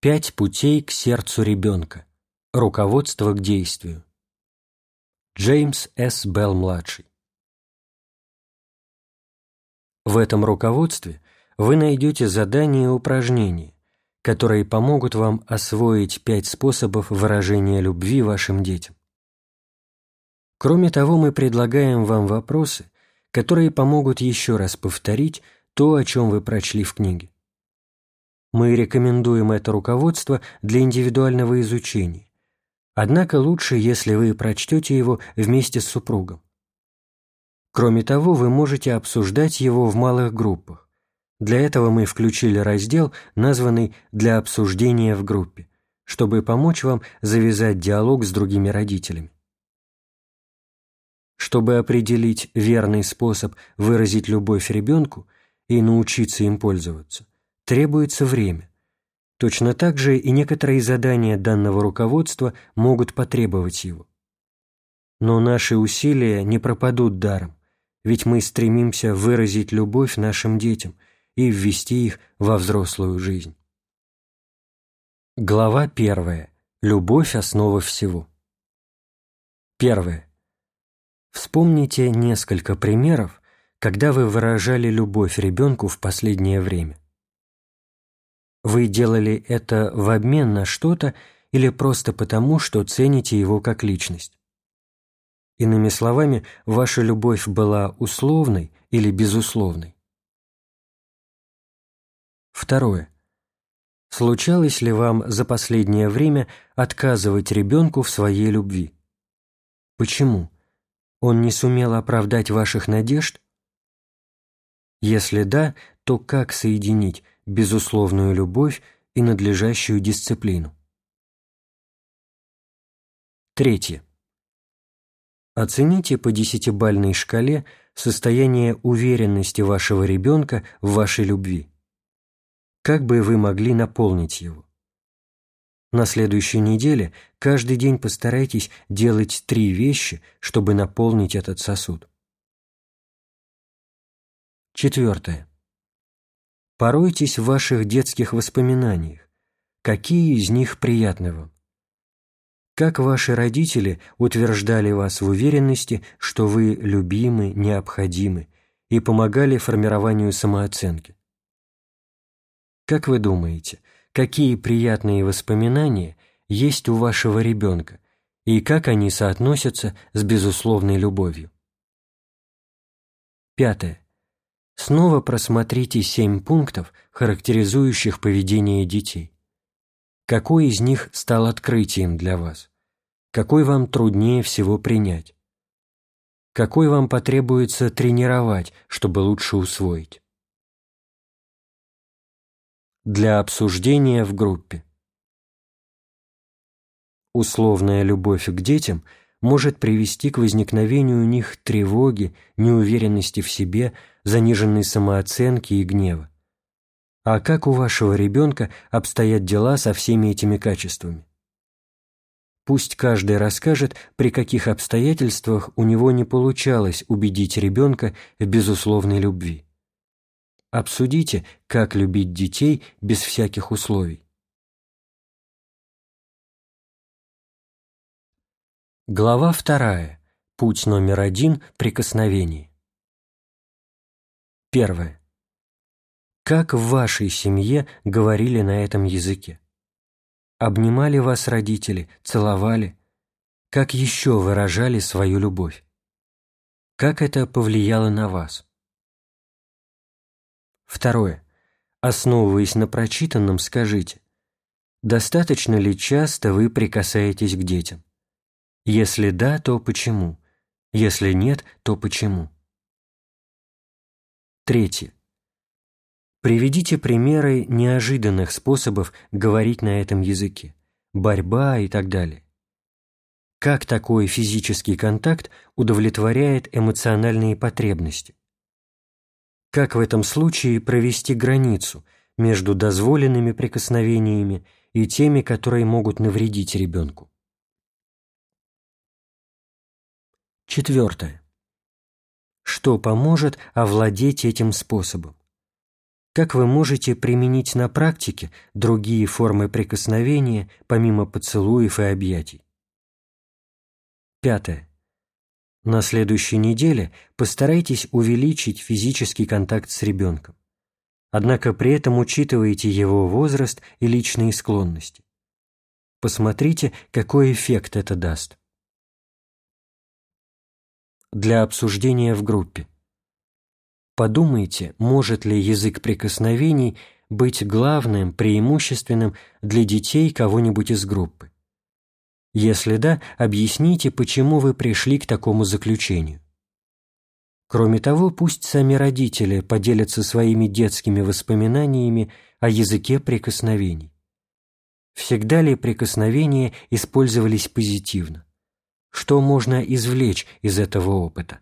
5 путей к сердцу ребенка. Руководство к действию. Джеймс С. Белл-младший. В этом руководстве вы найдете задания и упражнения, которые помогут вам освоить 5 способов выражения любви вашим детям. Кроме того, мы предлагаем вам вопросы, которые помогут еще раз повторить то, о чем вы прочли в книге. Мы рекомендуем это руководство для индивидуального изучения, однако лучше, если вы прочтете его вместе с супругом. Кроме того, вы можете обсуждать его в малых группах. Для этого мы включили раздел, названный «Для обсуждения в группе», чтобы помочь вам завязать диалог с другими родителями. Чтобы определить верный способ выразить любовь ребенку и научиться им пользоваться, требуется время. Точно так же и некоторые задания данного руководства могут потребовать его. Но наши усилия не пропадут даром, ведь мы стремимся выразить любовь нашим детям и ввести их во взрослую жизнь. Глава 1. Любовь – основа всего. 1. Вспомните несколько примеров, когда вы выражали любовь ребенку в последнее время. Вы делали это в обмен на что-то или просто потому, что цените его как личность? Иными словами, ваша любовь была условной или безусловной? 2. Случалось ли вам за последнее время отказывать ребенку в своей любви? Почему? Он не сумел оправдать ваших надежд? Если да, то как соединить безусловную любовь и надлежащую дисциплину? 3. Оцените по 10-бальной шкале состояние уверенности вашего ребенка в вашей любви. Как бы вы могли наполнить его? На следующей неделе каждый день постарайтесь делать 3 вещи, чтобы наполнить этот сосуд. 4. Поройтесь в ваших детских воспоминаниях. Какие из них приятны вам? Как ваши родители утверждали вас в уверенности, что вы любимы, необходимы, и помогали формированию самооценки? Как вы думаете, какие приятные воспоминания есть у вашего ребенка, и как они соотносятся с безусловной любовью? 5. Снова просмотрите 7 пунктов, характеризующих поведение детей. Какой из них стал открытием для вас? Какой вам труднее всего принять? Какой вам потребуется тренировать, чтобы лучше усвоить? Для обсуждения в группе. Условная любовь к детям может привести к возникновению у них тревоги, неуверенности в себе, заниженной самооценки и гнева. А как у вашего ребенка обстоят дела со всеми этими качествами? Пусть каждый расскажет, при каких обстоятельствах у него не получалось убедить ребенка в безусловной любви. Обсудите, как любить детей без всяких условий. Глава 2. Путь номер 1. Прикосновение. 1. Как в вашей семье говорили на этом языке? Обнимали вас родители, целовали? Как еще выражали свою любовь? Как это повлияло на вас? 2. Основываясь на прочитанном, скажите, достаточно ли часто вы прикасаетесь к детям? Если да, то почему? Если нет, то почему? 3. Приведите примеры неожиданных способов говорить на этом языке, борьба и так далее. Как такой физический контакт удовлетворяет эмоциональные потребности? Как в этом случае провести границу между дозволенными прикосновениями и теми, которые могут навредить ребенку? 4. Что поможет овладеть этим способом? как вы можете применить на практике другие формы прикосновения, помимо поцелуев и объятий. 5. На следующей неделе постарайтесь увеличить физический контакт с ребенком. Однако при этом учитывайте его возраст и личные склонности. Посмотрите, какой эффект это даст. Для обсуждения в группе. Подумайте, может ли язык прикосновений быть главным, преимущественным для детей кого-нибудь из группы. Если да, объясните, почему вы пришли к такому заключению. Кроме того, пусть сами родители поделятся своими детскими воспоминаниями о языке прикосновений. Всегда ли прикосновения использовались позитивно? Что можно извлечь из этого опыта?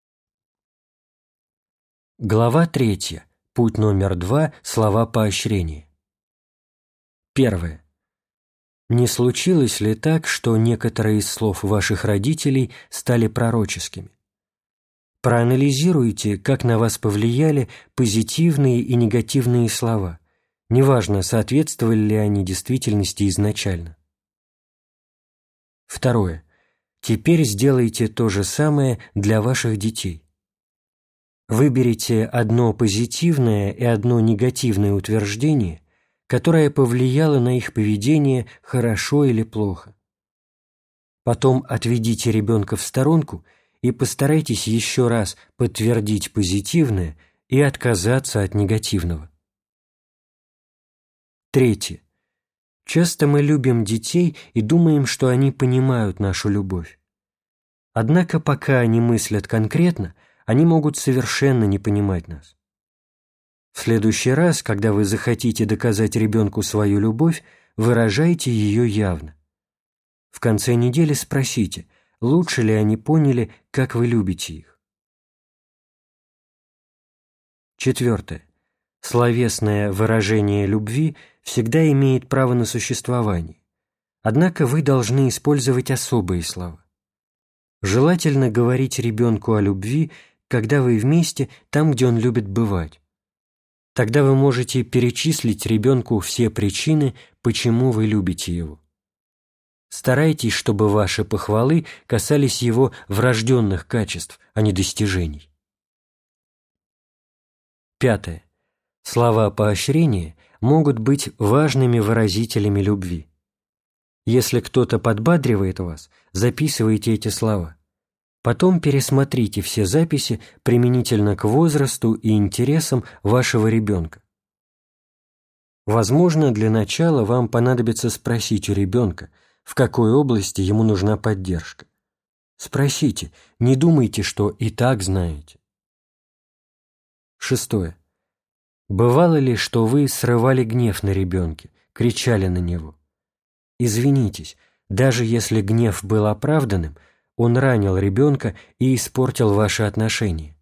Глава 3. Путь номер 2. Слова поощрения. 1. Не случилось ли так, что некоторые из слов ваших родителей стали пророческими? Проанализируйте, как на вас повлияли позитивные и негативные слова, неважно, соответствовали ли они действительности изначально. 2. Теперь сделайте то же самое для ваших детей. Выберите одно позитивное и одно негативное утверждение, которое повлияло на их поведение хорошо или плохо. Потом отведите ребенка в сторонку и постарайтесь еще раз подтвердить позитивное и отказаться от негативного. 3. Часто мы любим детей и думаем, что они понимают нашу любовь. Однако пока они мыслят конкретно, они могут совершенно не понимать нас. В следующий раз, когда вы захотите доказать ребенку свою любовь, выражайте ее явно. В конце недели спросите, лучше ли они поняли, как вы любите их. 4. Словесное выражение любви всегда имеет право на существование, однако вы должны использовать особые слова. Желательно говорить ребенку о любви, когда вы вместе там, где он любит бывать. Тогда вы можете перечислить ребенку все причины, почему вы любите его. Старайтесь, чтобы ваши похвалы касались его врожденных качеств, а не достижений. 5. Слова поощрения могут быть важными выразителями любви. Если кто-то подбадривает вас, записывайте эти слова. Потом пересмотрите все записи применительно к возрасту и интересам вашего ребенка. Возможно, для начала вам понадобится спросить у ребенка, в какой области ему нужна поддержка. Спросите, не думайте, что и так знаете. 6. Бывало ли, что вы срывали гнев на ребенке, кричали на него? Извинитесь, даже если гнев был оправданным, он ранил ребенка и испортил ваши отношения.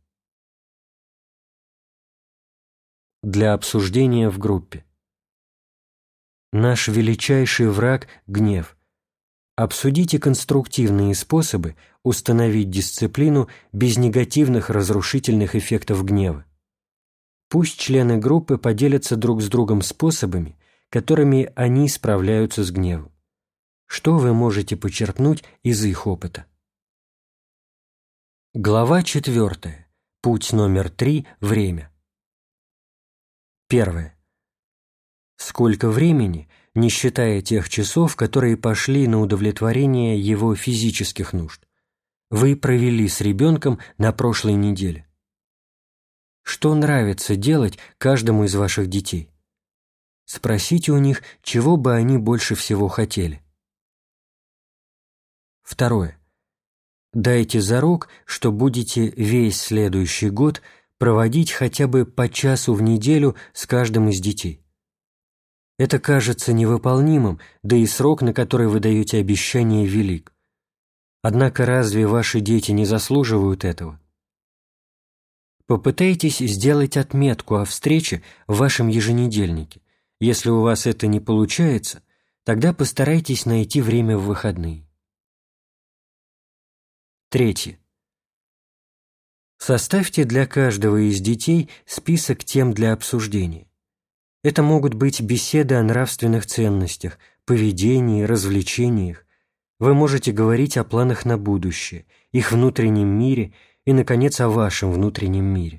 Для обсуждения в группе. Наш величайший враг – гнев. Обсудите конструктивные способы установить дисциплину без негативных разрушительных эффектов гнева. Пусть члены группы поделятся друг с другом способами, которыми они справляются с гневом. Что вы можете почерпнуть из их опыта? Глава 4. Путь номер 3. Время. 1. Сколько времени, не считая тех часов, которые пошли на удовлетворение его физических нужд, вы провели с ребенком на прошлой неделе? Что нравится делать каждому из ваших детей? Спросите у них, чего бы они больше всего хотели. 2. Дайте зарок, что будете весь следующий год проводить хотя бы по часу в неделю с каждым из детей. Это кажется невыполнимым, да и срок, на который вы даете обещание, велик. Однако разве ваши дети не заслуживают этого? Попытайтесь сделать отметку о встрече в вашем еженедельнике. Если у вас это не получается, тогда постарайтесь найти время в выходные. 3. Составьте для каждого из детей список тем для обсуждения. Это могут быть беседы о нравственных ценностях, поведении, развлечениях. Вы можете говорить о планах на будущее, их внутреннем мире и, наконец, о вашем внутреннем мире.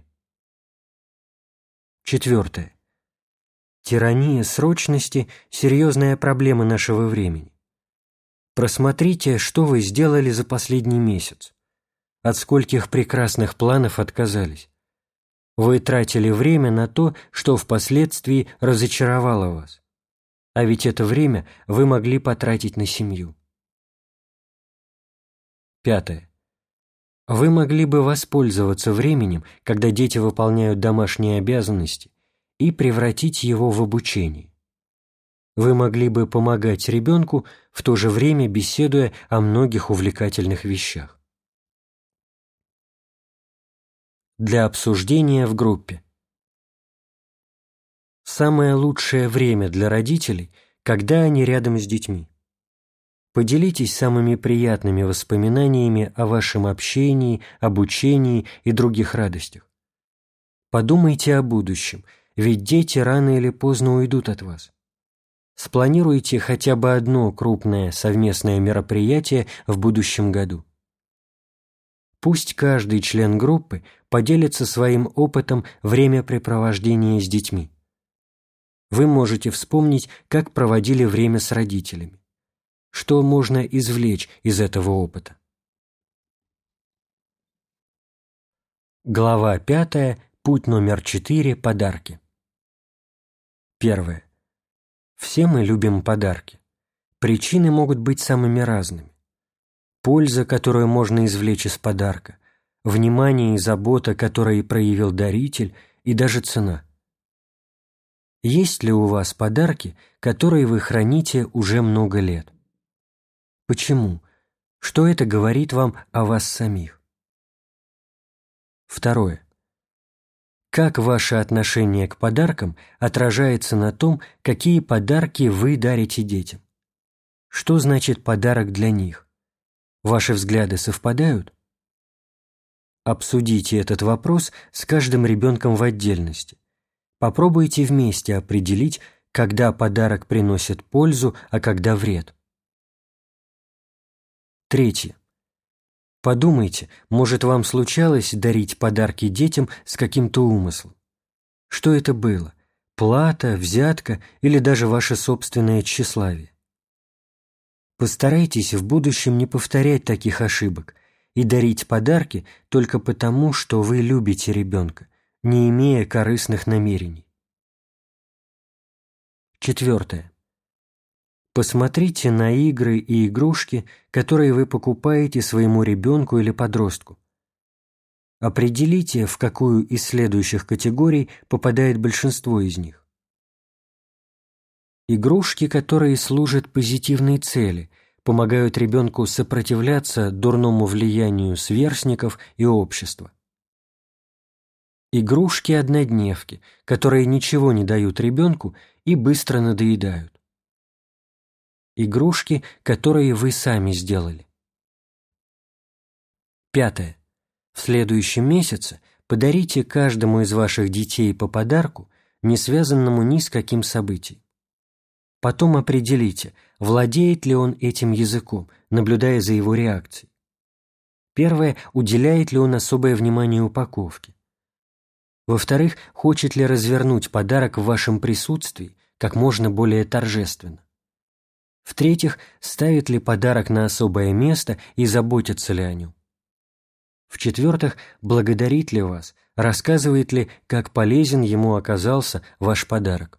4. Тирания срочности – серьезная проблема нашего времени. Просмотрите, что вы сделали за последний месяц. От скольких прекрасных планов отказались. Вы тратили время на то, что впоследствии разочаровало вас. А ведь это время вы могли потратить на семью. 5. Вы могли бы воспользоваться временем, когда дети выполняют домашние обязанности, и превратить его в обучение. Вы могли бы помогать ребенку, в то же время беседуя о многих увлекательных вещах. Для обсуждения в группе. Самое лучшее время для родителей, когда они рядом с детьми. Поделитесь самыми приятными воспоминаниями о вашем общении, обучении и других радостях. Подумайте о будущем, ведь дети рано или поздно уйдут от вас. Спланируйте хотя бы одно крупное совместное мероприятие в будущем году. Пусть каждый член группы поделится своим опытом времяпрепровождения с детьми. Вы можете вспомнить, как проводили время с родителями. Что можно извлечь из этого опыта? Глава 5. Путь номер 4. Подарки. 1. Все мы любим подарки. Причины могут быть самыми разными. Польза, которую можно извлечь из подарка, внимание и забота, которые проявил даритель, и даже цена. Есть ли у вас подарки, которые вы храните уже много лет? Почему? Что это говорит вам о вас самих? 2. Как ваше отношение к подаркам отражается на том, какие подарки вы дарите детям? Что значит подарок для них? Ваши взгляды совпадают? Обсудите этот вопрос с каждым ребенком в отдельности. Попробуйте вместе определить, когда подарок приносит пользу, а когда вред. 3. Подумайте, может, вам случалось дарить подарки детям с каким-то умыслом? Что это было? Плата, взятка или даже ваше собственное тщеславие? Постарайтесь в будущем не повторять таких ошибок и дарить подарки только потому, что вы любите ребенка, не имея корыстных намерений. 4. Посмотрите на игры и игрушки, которые вы покупаете своему ребенку или подростку. Определите, в какую из следующих категорий попадает большинство из них. Игрушки, которые служат позитивной цели, помогают ребенку сопротивляться дурному влиянию сверстников и общества. Игрушки-однодневки, которые ничего не дают ребенку и быстро надоедают. Игрушки, которые вы сами сделали. 5. В следующем месяце подарите каждому из ваших детей по подарку, не связанному ни с каким событием. Потом определите, владеет ли он этим языком, наблюдая за его реакцией. Первое, уделяет ли он особое внимание упаковке. Во-вторых, хочет ли развернуть подарок в вашем присутствии как можно более торжественно. В-третьих, ставит ли подарок на особое место и заботится ли о нем. В-четвертых, благодарит ли вас, рассказывает ли, как полезен ему оказался ваш подарок.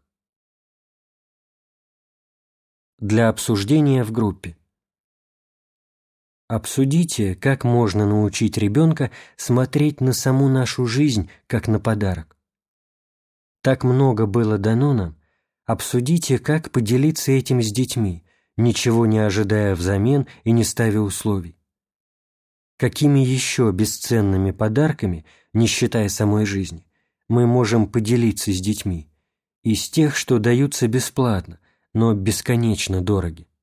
Для обсуждения в группе. Обсудите, как можно научить ребенка смотреть на саму нашу жизнь, как на подарок. Так много было дано нам. Обсудите, как поделиться этим с детьми, ничего не ожидая взамен и не ставя условий. Какими еще бесценными подарками, не считая самой жизни, мы можем поделиться с детьми? Из тех, что даются бесплатно, но бесконечно дороги.